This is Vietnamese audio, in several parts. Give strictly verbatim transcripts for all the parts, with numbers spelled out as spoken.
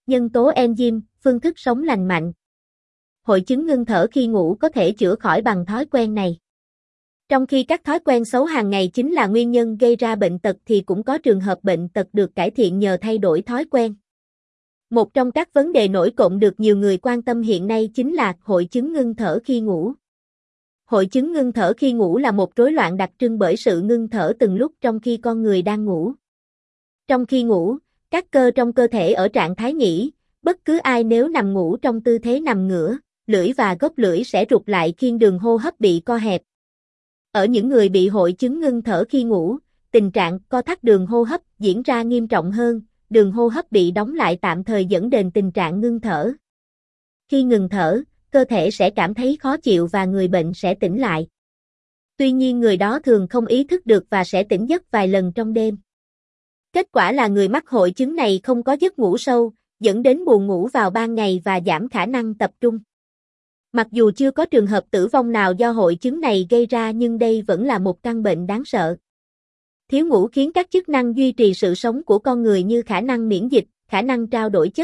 Nhân tố enzyme, phương thức sống lành mạnh. Hội chứng ngưng thở khi ngủ có thể chữa khỏi bằng thói quen này. Trong khi các thói quen xấu hàng ngày chính là nguyên nhân gây ra bệnh tật thì cũng có trường hợp bệnh tật được cải thiện nhờ thay đổi thói quen. Một trong các vấn đề nổi cộm được nhiều người quan tâm hiện nay chính là hội chứng ngưng thở khi ngủ. Hội chứng ngưng thở khi ngủ là một rối loạn đặc trưng bởi sự ngưng thở từng lúc trong khi con người đang ngủ. Trong khi ngủ, các cơ trong cơ thể ở trạng thái nghỉ, bất cứ ai nếu nằm ngủ trong tư thế nằm ngửa, lưỡi và gốc lưỡi sẽ rụt lại khiến đường hô hấp bị co hẹp. Ở những người bị hội chứng ngưng thở khi ngủ, tình trạng co thắt đường hô hấp diễn ra nghiêm trọng hơn, đường hô hấp bị đóng lại tạm thời dẫn đến tình trạng ngưng thở. Khi ngừng thở, cơ thể sẽ cảm thấy khó chịu và người bệnh sẽ tỉnh lại. Tuy nhiên người đó thường không ý thức được và sẽ tỉnh giấc vài lần trong đêm. Kết quả là người mắc hội chứng này không có giấc ngủ sâu, dẫn đến buồn ngủ vào ban ngày và giảm khả năng tập trung. Mặc dù chưa có trường hợp tử vong nào do hội chứng này gây ra nhưng đây vẫn là một căn bệnh đáng sợ. Thiếu ngủ khiến các chức năng duy trì sự sống của con người như khả năng miễn dịch, khả năng trao đổi chất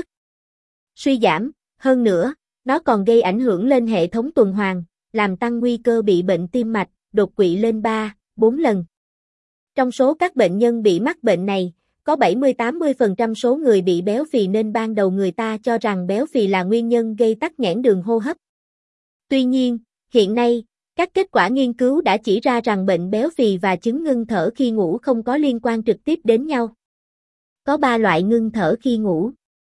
suy giảm, hơn nữa, nó còn gây ảnh hưởng lên hệ thống tuần hoàn, làm tăng nguy cơ bị bệnh tim mạch, đột quỵ lên ba, bốn lần. Trong số các bệnh nhân bị mắc bệnh này, có bảy mươi đến tám mươi phần trăm số người bị béo phì nên ban đầu người ta cho rằng béo phì là nguyên nhân gây tắc nghẽn đường hô hấp. Tuy nhiên, hiện nay, các kết quả nghiên cứu đã chỉ ra rằng bệnh béo phì và chứng ngưng thở khi ngủ không có liên quan trực tiếp đến nhau. Có ba loại ngưng thở khi ngủ.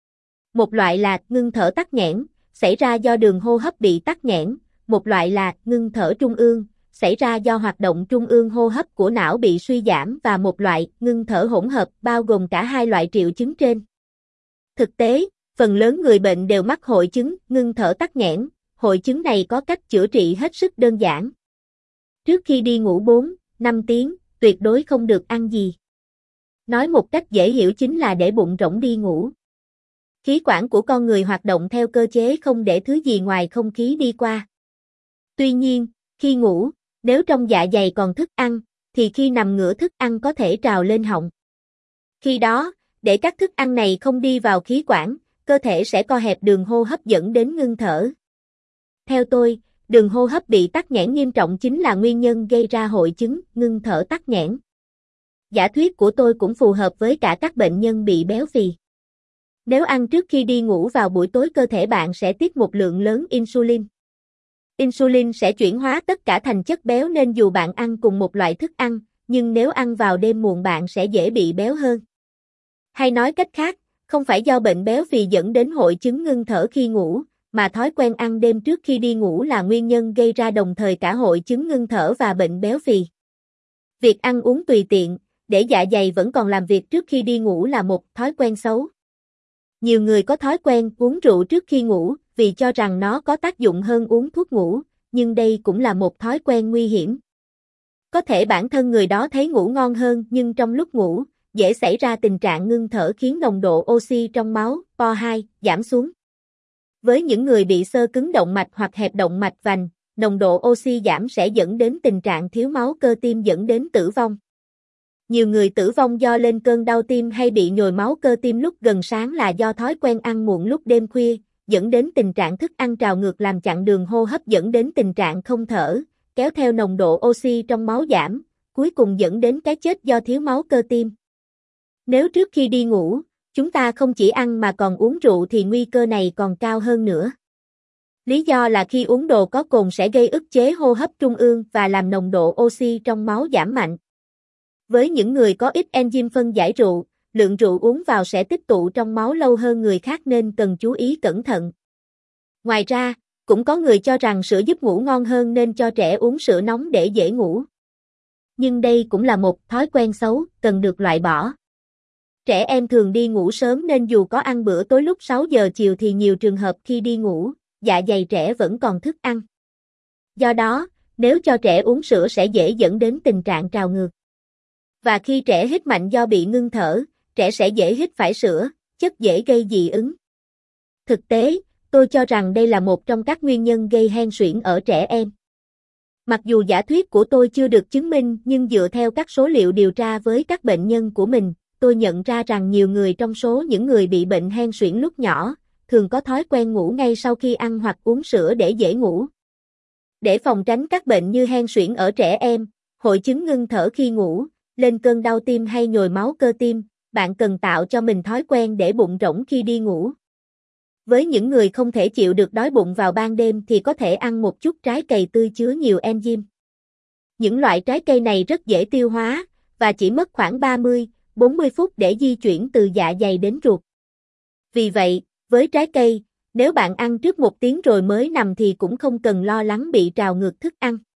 Một loại là ngưng thở tắc nghẽn, xảy ra do đường hô hấp bị tắc nghẽn, một loại là ngưng thở trung ương, xảy ra do hoạt động trung ương hô hấp của não bị suy giảm và một loại ngưng thở hỗn hợp bao gồm cả hai loại triệu chứng trên. Thực tế, phần lớn người bệnh đều mắc hội chứng ngưng thở tắc nghẽn, hội chứng này có cách chữa trị hết sức đơn giản. Trước khi đi ngủ bốn đến năm tiếng, tuyệt đối không được ăn gì. Nói một cách dễ hiểu chính là để bụng rỗng đi ngủ. Khí quản của con người hoạt động theo cơ chế không để thứ gì ngoài không khí đi qua. Tuy nhiên, khi ngủ, nếu trong dạ dày còn thức ăn, thì khi nằm ngửa thức ăn có thể trào lên họng. Khi đó, để các thức ăn này không đi vào khí quản, cơ thể sẽ co hẹp đường hô hấp dẫn đến ngưng thở. Theo tôi, đường hô hấp bị tắc nghẽn nghiêm trọng chính là nguyên nhân gây ra hội chứng ngưng thở tắc nghẽn. Giả thuyết của tôi cũng phù hợp với cả các bệnh nhân bị béo phì. Nếu ăn trước khi đi ngủ vào buổi tối cơ thể bạn sẽ tiết một lượng lớn insulin. Insulin sẽ chuyển hóa tất cả thành chất béo nên dù bạn ăn cùng một loại thức ăn, nhưng nếu ăn vào đêm muộn bạn sẽ dễ bị béo hơn. Hay nói cách khác, không phải do bệnh béo phì dẫn đến hội chứng ngưng thở khi ngủ, mà thói quen ăn đêm trước khi đi ngủ là nguyên nhân gây ra đồng thời cả hội chứng ngưng thở và bệnh béo phì. Việc ăn uống tùy tiện, để dạ dày vẫn còn làm việc trước khi đi ngủ là một thói quen xấu. Nhiều người có thói quen uống rượu trước khi ngủ vì cho rằng nó có tác dụng hơn uống thuốc ngủ, nhưng đây cũng là một thói quen nguy hiểm. Có thể bản thân người đó thấy ngủ ngon hơn nhưng trong lúc ngủ, dễ xảy ra tình trạng ngưng thở khiến nồng độ oxy trong máu, P O hai, giảm xuống. Với những người bị xơ cứng động mạch hoặc hẹp động mạch vành, nồng độ oxy giảm sẽ dẫn đến tình trạng thiếu máu cơ tim dẫn đến tử vong. Nhiều người tử vong do lên cơn đau tim hay bị nhồi máu cơ tim lúc gần sáng là do thói quen ăn muộn lúc đêm khuya, dẫn đến tình trạng thức ăn trào ngược làm chặn đường hô hấp dẫn đến tình trạng không thở, kéo theo nồng độ oxy trong máu giảm, cuối cùng dẫn đến cái chết do thiếu máu cơ tim. Nếu trước khi đi ngủ, chúng ta không chỉ ăn mà còn uống rượu thì nguy cơ này còn cao hơn nữa. Lý do là khi uống đồ có cồn sẽ gây ức chế hô hấp trung ương và làm nồng độ oxy trong máu giảm mạnh. Với những người có ít enzyme phân giải rượu, lượng rượu uống vào sẽ tích tụ trong máu lâu hơn người khác nên cần chú ý cẩn thận. Ngoài ra, cũng có người cho rằng sữa giúp ngủ ngon hơn nên cho trẻ uống sữa nóng để dễ ngủ. Nhưng đây cũng là một thói quen xấu, cần được loại bỏ. Trẻ em thường đi ngủ sớm nên dù có ăn bữa tối lúc sáu giờ chiều thì nhiều trường hợp khi đi ngủ, dạ dày trẻ vẫn còn thức ăn. Do đó, nếu cho trẻ uống sữa sẽ dễ dẫn đến tình trạng trào ngược. Và khi trẻ hít mạnh do bị ngưng thở, trẻ sẽ dễ hít phải sữa, chất dễ gây dị ứng. Thực tế, tôi cho rằng đây là một trong các nguyên nhân gây hen suyễn ở trẻ em. Mặc dù giả thuyết của tôi chưa được chứng minh nhưng dựa theo các số liệu điều tra với các bệnh nhân của mình, tôi nhận ra rằng nhiều người trong số những người bị bệnh hen suyễn lúc nhỏ, thường có thói quen ngủ ngay sau khi ăn hoặc uống sữa để dễ ngủ. Để phòng tránh các bệnh như hen suyễn ở trẻ em, hội chứng ngưng thở khi ngủ, lên cơn đau tim hay nhồi máu cơ tim, bạn cần tạo cho mình thói quen để bụng rỗng khi đi ngủ. Với những người không thể chịu được đói bụng vào ban đêm thì có thể ăn một chút trái cây tươi chứa nhiều enzyme. Những loại trái cây này rất dễ tiêu hóa, và chỉ mất khoảng ba mươi đến bốn mươi phút để di chuyển từ dạ dày đến ruột. Vì vậy, với trái cây, nếu bạn ăn trước một tiếng rồi mới nằm thì cũng không cần lo lắng bị trào ngược thức ăn.